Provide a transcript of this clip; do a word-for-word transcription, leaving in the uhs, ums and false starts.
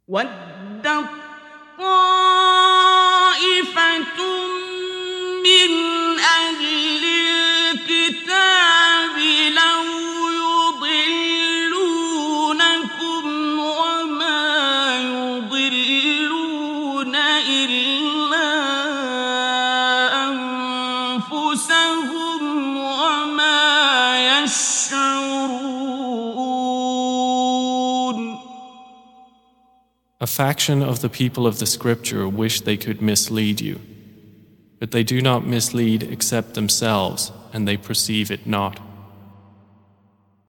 وَدَّت طَّائِفَةٌ مِّنْ أَهْلِ الْكِتَابِ لَوْ يُضِلُّونَكُمْ وَمَا يُضِلُّونَ إِلَّا أَنفُسَهُمْ وَمَا يَشْعُرُونَ. A faction of the people of the scripture wish they could mislead you, but they do not mislead except themselves, and they perceive it not.